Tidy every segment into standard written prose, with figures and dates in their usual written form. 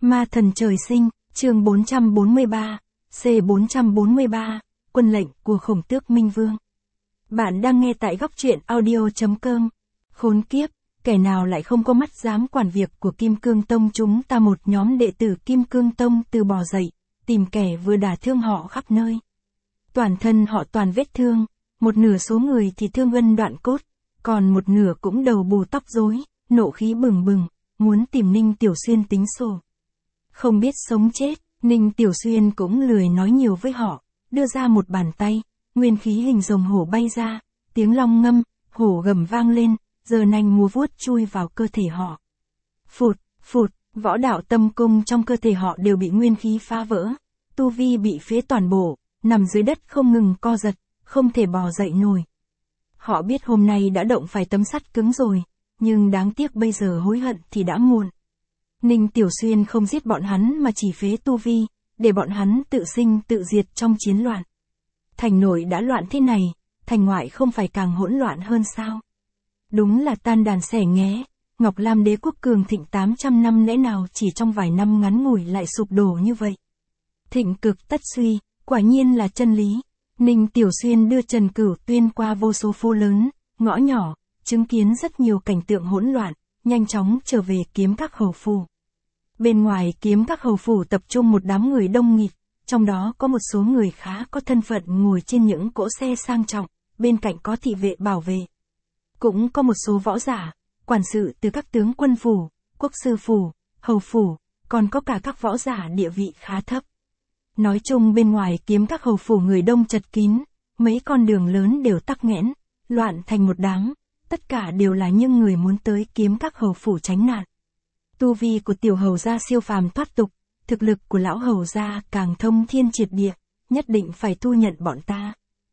Ma thần trời sinh, chương 443, C443, quân lệnh của khổng tước Minh Vương. Bạn đang nghe tại góc truyện audio.com. Khốn kiếp, kẻ nào lại không có mắt dám quản việc của Kim Cương Tông chúng ta. Một nhóm đệ tử Kim Cương Tông từ bò dậy, tìm kẻ vừa đả thương họ khắp nơi. Toàn thân họ toàn vết thương, một nửa số người thì thương gân đoạn cốt, còn một nửa cũng đầu bù tóc rối, nộ khí bừng bừng, muốn tìm Ninh Tiểu Xuyên tính sổ. Không biết sống chết, Ninh Tiểu Xuyên cũng lười nói nhiều với họ, đưa ra một bàn tay, nguyên khí hình rồng hổ bay ra, tiếng long ngâm, hổ gầm vang lên, giờ nanh múa vuốt chui vào cơ thể họ. Phụt, phụt, võ đạo tâm cung trong cơ thể họ đều bị nguyên khí phá vỡ, tu vi bị phế toàn bộ, nằm dưới đất không ngừng co giật, không thể bò dậy nổi. Họ biết hôm nay đã động phải tấm sắt cứng rồi, nhưng đáng tiếc bây giờ hối hận thì đã muộn. Ninh Tiểu Xuyên không giết bọn hắn mà chỉ phế tu vi, để bọn hắn tự sinh tự diệt trong chiến loạn. Thành nội đã loạn thế này, thành ngoại không phải càng hỗn loạn hơn sao? Đúng là tan đàn xẻ nghé, Ngọc Lam đế quốc cường thịnh 800 năm lẽ nào chỉ trong vài năm ngắn ngủi lại sụp đổ như vậy? Thịnh cực tất suy, quả nhiên là chân lý. Ninh Tiểu Xuyên đưa Trần Cửu Tuyên qua vô số phố lớn, ngõ nhỏ, chứng kiến rất nhiều cảnh tượng hỗn loạn, nhanh chóng trở về Kiếm Các hầu phủ. Bên ngoài Kiếm Các hầu phủ tập trung một đám người đông nghịt, trong đó có một số người khá có thân phận ngồi trên những cỗ xe sang trọng, bên cạnh có thị vệ bảo vệ. Cũng có một số võ giả, quản sự từ các tướng quân phủ, quốc sư phủ, hầu phủ, còn có cả các võ giả địa vị khá thấp. Nói chung bên ngoài Kiếm Các hầu phủ người đông chật kín, mấy con đường lớn đều tắc nghẽn, loạn thành một đám, tất cả đều là những người muốn tới Kiếm Các hầu phủ tránh nạn. Tu vi của tiểu hầu gia siêu phàm thoát tục, thực lực của lão hầu gia càng thông thiên triệt địa, nhất định phải thu nhận bọn ta.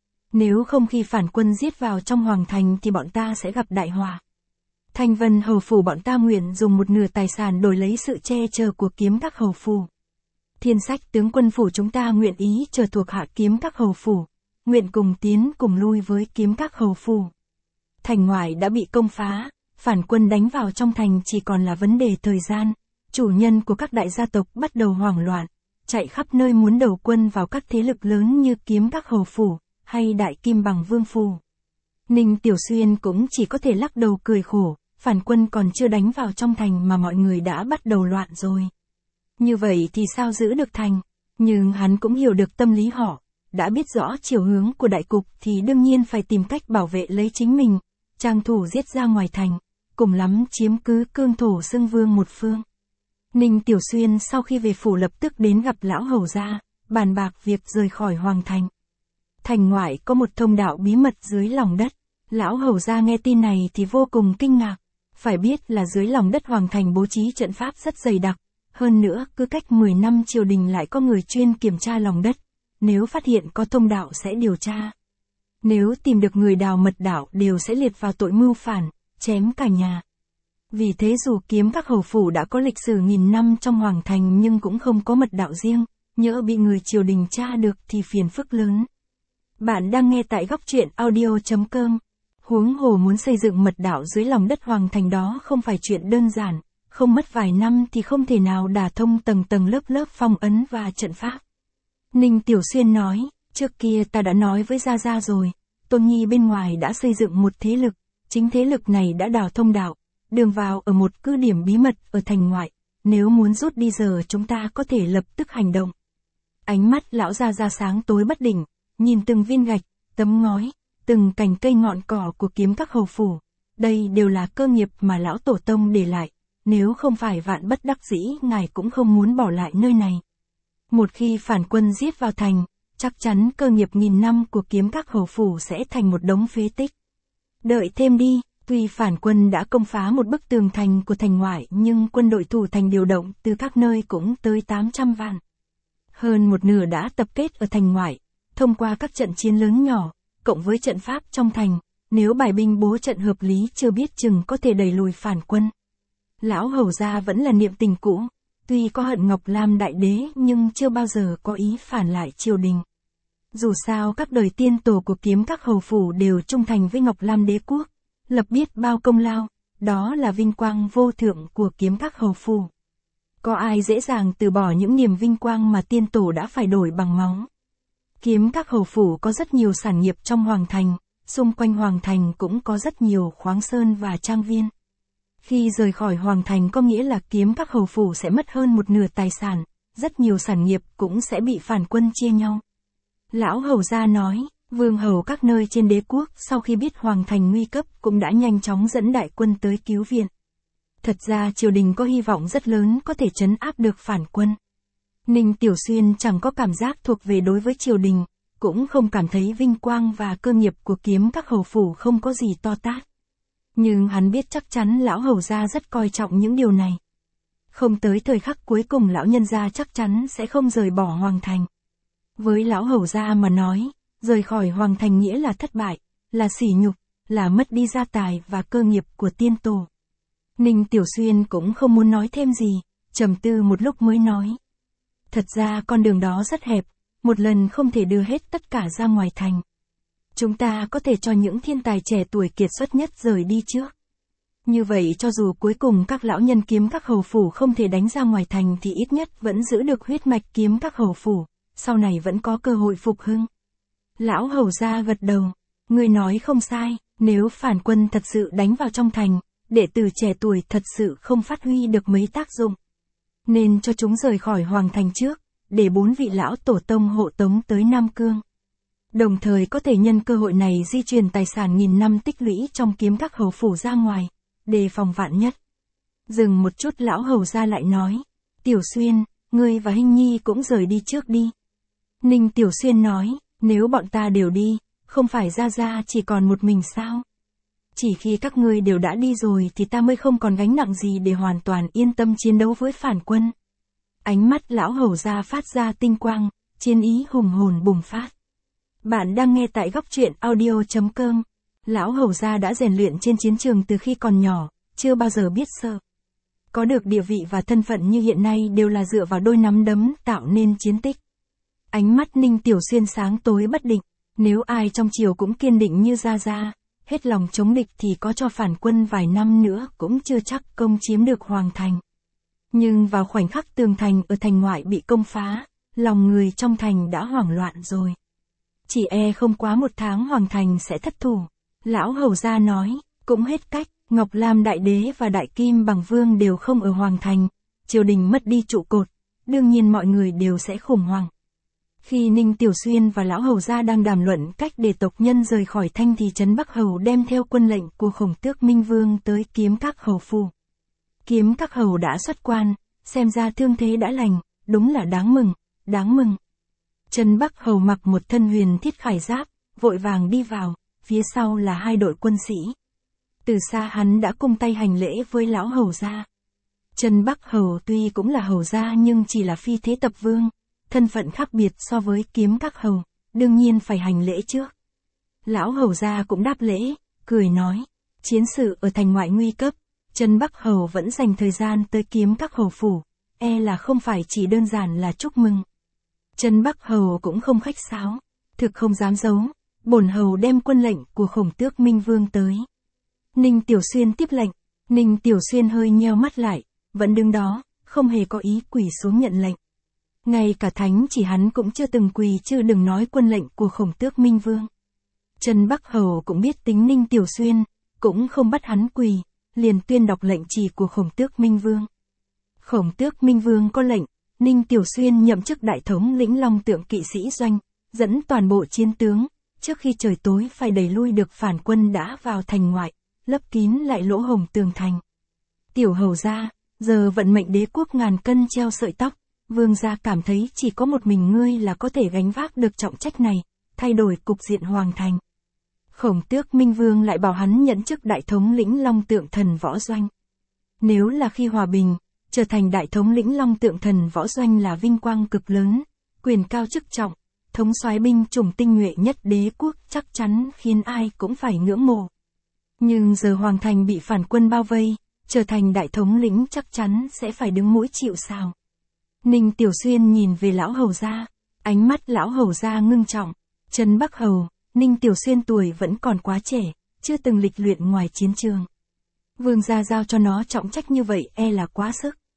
Nếu không khi phản quân giết vào trong hoàng thành thì bọn ta sẽ gặp đại họa. Thanh Vân hầu phủ bọn ta nguyện dùng một nửa tài sản đổi lấy sự che chở của Kiếm Các hầu phủ. Thiên Sách tướng quân phủ chúng ta nguyện ý trở thuộc hạ Kiếm Các hầu phủ, nguyện cùng tiến cùng lui với Kiếm Các hầu phủ. Thành ngoại đã bị công phá, phản quân đánh vào trong thành chỉ còn là vấn đề thời gian. Chủ nhân của các đại gia tộc bắt đầu hoảng loạn, chạy khắp nơi muốn đầu quân vào các thế lực lớn như Kiếm Các hầu phủ, hay Đại Kim Bằng Vương phủ. Ninh Tiểu Xuyên cũng chỉ có thể lắc đầu cười khổ, phản quân còn chưa đánh vào trong thành mà mọi người đã bắt đầu loạn rồi. Như vậy thì sao giữ được thành? Nhưng hắn cũng hiểu được tâm lý họ, đã biết rõ chiều hướng của đại cục thì đương nhiên phải tìm cách bảo vệ lấy chính mình, trang thủ giết ra ngoài thành, cùng lắm chiếm cứ cương thổ xưng vương một phương. Ninh Tiểu Xuyên sau khi về phủ lập tức đến gặp lão hầu gia, bàn bạc việc rời khỏi hoàng thành. Thành ngoại có một thông đạo bí mật dưới lòng đất, lão hầu gia nghe tin này thì vô cùng kinh ngạc, phải biết là dưới lòng đất hoàng thành bố trí trận pháp rất dày đặc, hơn nữa cứ cách 10 năm triều đình lại có người chuyên kiểm tra lòng đất, nếu phát hiện có thông đạo sẽ điều tra. Nếu tìm được người đào mật đạo đều sẽ liệt vào tội mưu phản, chém cả nhà. Vì thế dù Kiếm Các hầu phủ đã có lịch sử nghìn năm trong hoàng thành nhưng cũng không có mật đạo riêng, nhỡ bị người triều đình tra được thì phiền phức lớn. Bạn đang nghe tại góc truyện audio.com. Huống hồ muốn xây dựng mật đạo dưới lòng đất hoàng thành đó không phải chuyện đơn giản, không mất vài năm thì không thể nào đả thông tầng tầng lớp lớp phong ấn và trận pháp. Ninh Tiểu Xuyên nói, trước kia ta đã nói với Gia Gia rồi, Tôn Nhi bên ngoài đã xây dựng một thế lực, chính thế lực này đã đào thông đạo, đường vào ở một cứ điểm bí mật ở thành ngoại, nếu muốn rút đi giờ chúng ta có thể lập tức hành động. Ánh mắt lão Gia Gia sáng tối bất định, nhìn từng viên gạch, tấm ngói, từng cành cây ngọn cỏ của Kiếm Các hầu phủ, đây đều là cơ nghiệp mà lão tổ tông để lại, nếu không phải vạn bất đắc dĩ ngài cũng không muốn bỏ lại nơi này. Một khi phản quân giết vào thành, chắc chắn cơ nghiệp nghìn năm của Kiếm Các hầu phủ sẽ thành một đống phế tích. Đợi thêm đi, tuy phản quân đã công phá một bức tường thành của thành ngoại nhưng quân đội thủ thành điều động từ các nơi cũng tới 800 vạn. Hơn một nửa đã tập kết ở thành ngoại, thông qua các trận chiến lớn nhỏ, cộng với trận pháp trong thành, nếu bài binh bố trận hợp lý chưa biết chừng có thể đẩy lùi phản quân. Lão hầu gia vẫn là niệm tình cũ, tuy có hận Ngọc Lam đại đế nhưng chưa bao giờ có ý phản lại triều đình. Dù sao các đời tiên tổ của Kiếm Các hầu phủ đều trung thành với Ngọc Lam đế quốc, lập biết bao công lao, đó là vinh quang vô thượng của Kiếm Các hầu phủ. Có ai dễ dàng từ bỏ những niềm vinh quang mà tiên tổ đã phải đổi bằng máu. Kiếm Các hầu phủ có rất nhiều sản nghiệp trong hoàng thành, xung quanh hoàng thành cũng có rất nhiều khoáng sơn và trang viên. Khi rời khỏi hoàng thành có nghĩa là Kiếm Các hầu phủ sẽ mất hơn một nửa tài sản, rất nhiều sản nghiệp cũng sẽ bị phản quân chia nhau. Lão hầu gia nói, vương hầu các nơi trên đế quốc sau khi biết hoàng thành nguy cấp cũng đã nhanh chóng dẫn đại quân tới cứu viện. Thật ra triều đình có hy vọng rất lớn có thể trấn áp được phản quân. Ninh Tiểu Xuyên chẳng có cảm giác thuộc về đối với triều đình, cũng không cảm thấy vinh quang và cơ nghiệp của Kiếm Các hầu phủ không có gì to tát. Nhưng hắn biết chắc chắn lão hầu gia rất coi trọng những điều này. Không tới thời khắc cuối cùng lão nhân gia chắc chắn sẽ không rời bỏ hoàng thành. Với lão hầu gia mà nói, rời khỏi hoàng thành nghĩa là thất bại, là sỉ nhục, là mất đi gia tài và cơ nghiệp của tiên tổ. Ninh Tiểu Xuyên cũng không muốn nói thêm gì, trầm tư một lúc mới nói. Thật ra con đường đó rất hẹp, một lần không thể đưa hết tất cả ra ngoài thành. Chúng ta có thể cho những thiên tài trẻ tuổi kiệt xuất nhất rời đi trước. Như vậy cho dù cuối cùng các lão nhân Kiếm Các hầu phủ không thể đánh ra ngoài thành thì ít nhất vẫn giữ được huyết mạch Kiếm Các hầu phủ, sau này vẫn có cơ hội phục hưng. Lão hầu gia gật đầu, người nói không sai, nếu phản quân thật sự đánh vào trong thành, đệ tử trẻ tuổi thật sự không phát huy được mấy tác dụng. Nên cho chúng rời khỏi hoàng thành trước, để 4 vị lão tổ tông hộ tống tới Nam Cương. Đồng thời có thể nhân cơ hội này di chuyển tài sản nghìn năm tích lũy trong Kiếm Các hầu phủ ra ngoài, đề phòng vạn nhất. Dừng một chút lão hầu gia lại nói, Tiểu Xuyên, ngươi và Hinh Nhi cũng rời đi trước đi. Ninh Tiểu Xuyên nói, nếu bọn ta đều đi, không phải Gia Gia chỉ còn một mình sao? Chỉ khi các ngươi đều đã đi rồi thì ta mới không còn gánh nặng gì để hoàn toàn yên tâm chiến đấu với phản quân. Ánh mắt lão hầu gia phát ra tinh quang, chiến ý hùng hồn bùng phát. Bạn đang nghe tại góc truyện audio.com. Lão hầu gia đã rèn luyện trên chiến trường từ khi còn nhỏ, chưa bao giờ biết sợ. Có được địa vị và thân phận như hiện nay đều là dựa vào đôi nắm đấm tạo nên chiến tích. Ánh mắt Ninh Tiểu Xuyên sáng tối bất định, nếu ai trong triều cũng kiên định như Gia Gia, hết lòng chống địch thì có cho phản quân vài năm nữa cũng chưa chắc công chiếm được hoàng thành. Nhưng vào khoảnh khắc tường thành ở thành ngoại bị công phá, lòng người trong thành đã hoảng loạn rồi. Chỉ không quá một tháng hoàng thành sẽ thất thủ. Lão hầu gia nói, cũng hết cách, Ngọc Lam Đại Đế và Đại Kim Bằng Vương đều không ở hoàng thành, triều đình mất đi trụ cột, đương nhiên mọi người đều sẽ khủng hoảng. Khi Ninh Tiểu Xuyên và lão hầu gia đang đàm luận cách để tộc nhân rời khỏi Thanh thì Trấn Bắc Hầu đem theo quân lệnh của Khổng Tước Minh Vương tới Kiếm Các hầu phủ. Kiếm Các hầu đã xuất quan, xem ra thương thế đã lành, đúng là đáng mừng, đáng mừng. Trấn Bắc Hầu mặc một thân huyền thiết khải giáp, vội vàng đi vào, phía sau là 2 đội quân sĩ. Từ xa hắn đã cung tay hành lễ với lão hầu gia. Trấn Bắc Hầu tuy cũng là hầu gia nhưng chỉ là phi thế tập vương, thân phận khác biệt so với Kiếm Các hầu, đương nhiên phải hành lễ trước. Lão hầu gia cũng đáp lễ, cười nói, chiến sự ở thành ngoại nguy cấp, Trấn Bắc Hầu vẫn dành thời gian tới Kiếm Các hầu phủ, là không phải chỉ đơn giản là chúc mừng. Trấn Bắc Hầu cũng không khách sáo, thực không dám giấu, bổn hầu đem quân lệnh của Khổng Tước Minh Vương tới. Ninh Tiểu Xuyên tiếp lệnh, Ninh Tiểu Xuyên hơi nheo mắt lại, vẫn đứng đó, không hề có ý quỳ xuống nhận lệnh. Ngay cả thánh chỉ hắn cũng chưa từng quỳ chứ đừng nói quân lệnh của Khổng Tước Minh Vương. Trấn Bắc Hầu cũng biết tính Ninh Tiểu Xuyên, cũng không bắt hắn quỳ, liền tuyên đọc lệnh chỉ của Khổng Tước Minh Vương. Khổng Tước Minh Vương có lệnh, Ninh Tiểu Xuyên nhậm chức đại thống lĩnh Long Tượng kỵ sĩ doanh, dẫn toàn bộ chiến tướng, trước khi trời tối phải đẩy lui được phản quân đã vào thành ngoại, lấp kín lại lỗ hổng tường thành. Tiểu hầu gia, giờ vận mệnh đế quốc ngàn cân treo sợi tóc, vương gia cảm thấy chỉ có một mình ngươi là có thể gánh vác được trọng trách này, thay đổi cục diện hoàng thành. Khổng Tước Minh Vương lại bảo hắn nhận chức đại thống lĩnh Long Tượng Thần Võ Doanh. Nếu là khi hòa bình, trở thành đại thống lĩnh Long Tượng Thần Võ Doanh là vinh quang cực lớn, quyền cao chức trọng, thống soái binh chủng tinh nhuệ nhất đế quốc chắc chắn khiến ai cũng phải ngưỡng mộ. Nhưng giờ hoàng thành bị phản quân bao vây, trở thành đại thống lĩnh chắc chắn sẽ phải đứng mũi chịu sào. Ninh Tiểu Xuyên nhìn về lão hầu gia, ánh mắt lão hầu gia ngưng trọng. Trấn Bắc Hầu, Ninh Tiểu Xuyên tuổi vẫn còn quá trẻ, chưa từng lịch luyện ngoài chiến trường. Vương gia giao cho nó trọng trách như vậy là quá sức.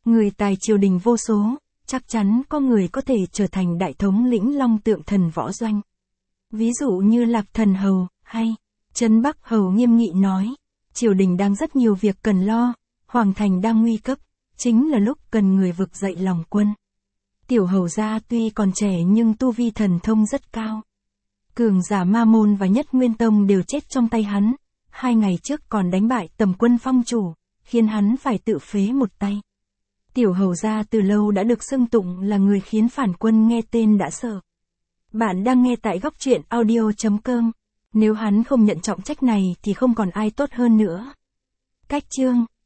người tài triều đình vô số, chắc chắn có người có thể trở thành đại thống lĩnh Long Tượng Thần võ doanh. Ví dụ như Lạc Thần Hầu, hay Trấn Bắc Hầu nghiêm nghị nói, triều đình đang rất nhiều việc cần lo, hoàng thành đang nguy cấp, chính là lúc cần người vực dậy lòng quân. Tiểu hầu gia tuy còn trẻ nhưng tu vi thần thông rất cao. Cường giả Ma Môn và Nhất Nguyên Tông đều chết trong tay hắn, 2 ngày trước còn đánh bại Tầm Quân Phong chủ, khiến hắn phải tự phế một tay. Tiểu hầu gia từ lâu đã được xưng tụng là người khiến phản quân nghe tên đã sợ. Bạn đang nghe tại góc truyện audio.com. Nếu hắn không nhận trọng trách này thì không còn ai tốt hơn nữa. Cách chương